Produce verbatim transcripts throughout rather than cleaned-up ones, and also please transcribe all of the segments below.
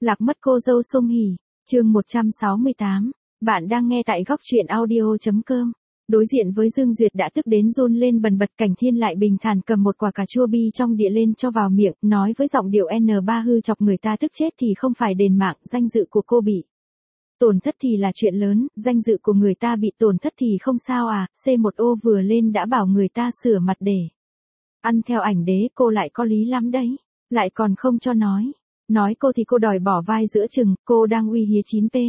Lạc mất cô dâu Sung Hỉ, chương một trăm sáu mươi tám. Bạn đang nghe tại góc truyện audio chấm com. Đối diện với Dương Duyệt đã tức đến run lên bần bật, Cảnh Thiên lại bình thản cầm một quả cà chua bi trong đĩa lên cho vào miệng, nói với giọng điệu N ba hư chọc người ta tức chết thì không phải đền mạng, danh dự của cô bị tổn thất thì là chuyện lớn, danh dự của người ta bị tổn thất thì không sao à, C một O vừa lên đã bảo người ta sửa mặt để ăn theo ảnh đế, cô lại có lý lắm đấy, lại còn không cho nói. Nói cô thì cô đòi bỏ vai giữa chừng, cô đang uy hiếp chín P.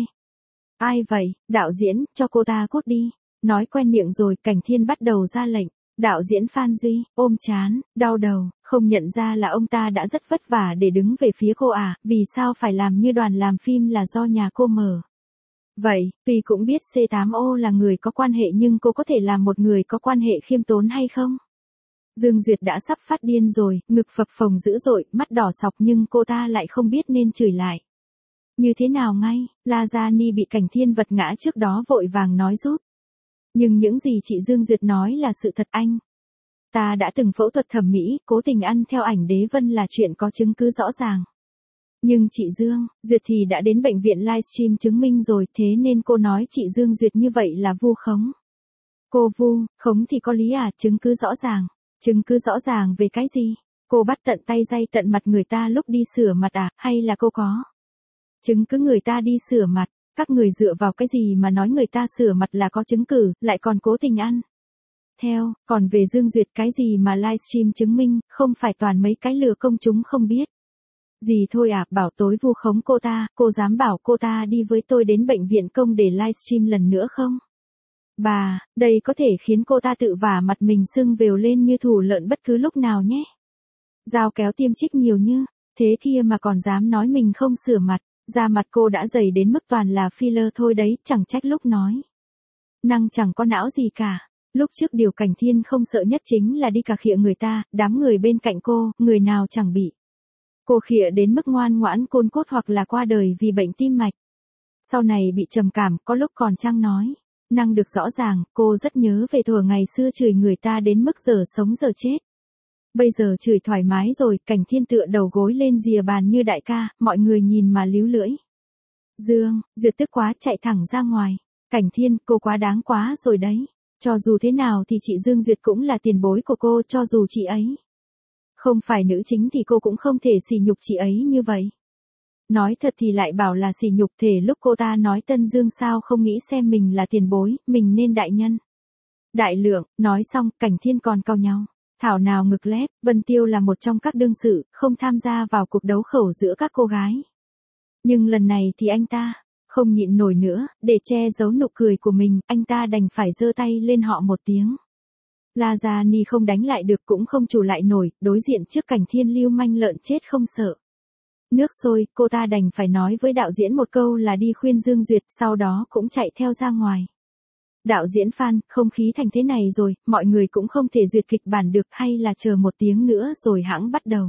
Ai vậy, đạo diễn, cho cô ta cút đi. Nói quen miệng rồi, Cảnh Thiên bắt đầu ra lệnh. Đạo diễn Phan Duy, ôm chán, đau đầu, không nhận ra là ông ta đã rất vất vả để đứng về phía cô à, vì sao phải làm như đoàn làm phim là do nhà cô mở. Vậy, tuy cũng biết C tám O là người có quan hệ nhưng cô có thể làm một người có quan hệ khiêm tốn hay không? Dương Duyệt đã sắp phát điên rồi, ngực phập phồng dữ dội, mắt đỏ sọc nhưng cô ta lại không biết nên chửi lại như thế nào ngay. La Gia Ni bị Cảnh Thiên vật ngã trước đó vội vàng nói giúp. Nhưng những gì chị Dương Duyệt nói là sự thật anh. Ta đã từng phẫu thuật thẩm mỹ, cố tình ăn theo ảnh đế vân là chuyện có chứng cứ rõ ràng. Nhưng chị Dương Duyệt thì đã đến bệnh viện livestream chứng minh rồi, thế nên cô nói chị Dương Duyệt như vậy là vu khống. Cô vu khống thì có lý à, chứng cứ rõ ràng. Chứng cứ rõ ràng về cái gì? Cô bắt tận tay day tận mặt người ta lúc đi sửa mặt à, hay là cô có chứng cứ người ta đi sửa mặt? Các người dựa vào cái gì mà nói người ta sửa mặt là có chứng cứ, lại còn cố tình ăn theo, còn về Dương Duyệt cái gì mà livestream chứng minh, không phải toàn mấy cái lừa công chúng không biết gì thôi à, bảo tối vu khống cô ta, cô dám bảo cô ta đi với tôi đến bệnh viện công để livestream lần nữa không? Bà, đây có thể khiến cô ta tự vả mặt mình sưng vèo lên như thủ lợn bất cứ lúc nào nhé. Dao kéo tiêm chích nhiều như thế kia mà còn dám nói mình không sửa mặt, da mặt cô đã dày đến mức toàn là filler thôi đấy, chẳng trách lúc nói năng chẳng có não gì cả. Lúc trước điều Cảnh Thiên không sợ nhất chính là đi cà khịa người ta, đám người bên cạnh cô, người nào chẳng bị cô khịa đến mức ngoan ngoãn côn cốt hoặc là qua đời vì bệnh tim mạch. Sau này bị trầm cảm, có lúc còn chăng nói năng được rõ ràng, cô rất nhớ về thuở ngày xưa chửi người ta đến mức giờ sống giờ chết. Bây giờ chửi thoải mái rồi, Cảnh Thiên tựa đầu gối lên rìa bàn như đại ca, mọi người nhìn mà líu lưỡi. Dương Duyệt tức quá chạy thẳng ra ngoài. Cảnh Thiên, cô quá đáng quá rồi đấy. Cho dù thế nào thì chị Dương Duyệt cũng là tiền bối của cô, cho dù chị ấy không phải nữ chính thì cô cũng không thể sỉ nhục chị ấy như vậy. Nói thật thì lại bảo là sỉ nhục, thể lúc cô ta nói Tân Dương sao không nghĩ xem mình là tiền bối, mình nên đại nhân đại lượng. Nói xong, Cảnh Thiên còn cau nhau. Thảo nào ngực lép, Vân Tiêu là một trong các đương sự, không tham gia vào cuộc đấu khẩu giữa các cô gái. Nhưng lần này thì anh ta không nhịn nổi nữa, để che giấu nụ cười của mình, anh ta đành phải giơ tay lên họ một tiếng. La Gia Ni không đánh lại được cũng không chủ lại nổi, đối diện trước Cảnh Thiên lưu manh lợn chết không sợ nước sôi, cô ta đành phải nói với đạo diễn một câu là đi khuyên Dương Duyệt, sau đó cũng chạy theo ra ngoài. Đạo diễn Phan, không khí thành thế này rồi, mọi người cũng không thể duyệt kịch bản được, hay là chờ một tiếng nữa rồi hãng bắt đầu.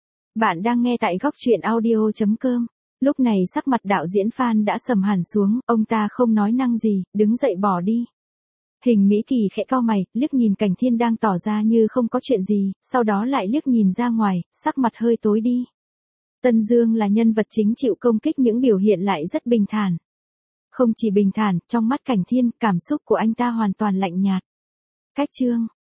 Bạn đang nghe tại góc truyện audio chấm com. Lúc này sắc mặt đạo diễn Phan đã sầm hẳn xuống, ông ta không nói năng gì, đứng dậy bỏ đi. Hình Mỹ Kỳ khẽ cau mày, liếc nhìn Cảnh Thiên đang tỏ ra như không có chuyện gì, sau đó lại liếc nhìn ra ngoài, sắc mặt hơi tối đi. Tân Dương là nhân vật chính chịu công kích những biểu hiện lại rất bình thản. Không chỉ bình thản, trong mắt Cảnh Thiên, cảm xúc của anh ta hoàn toàn lạnh nhạt. Cách chương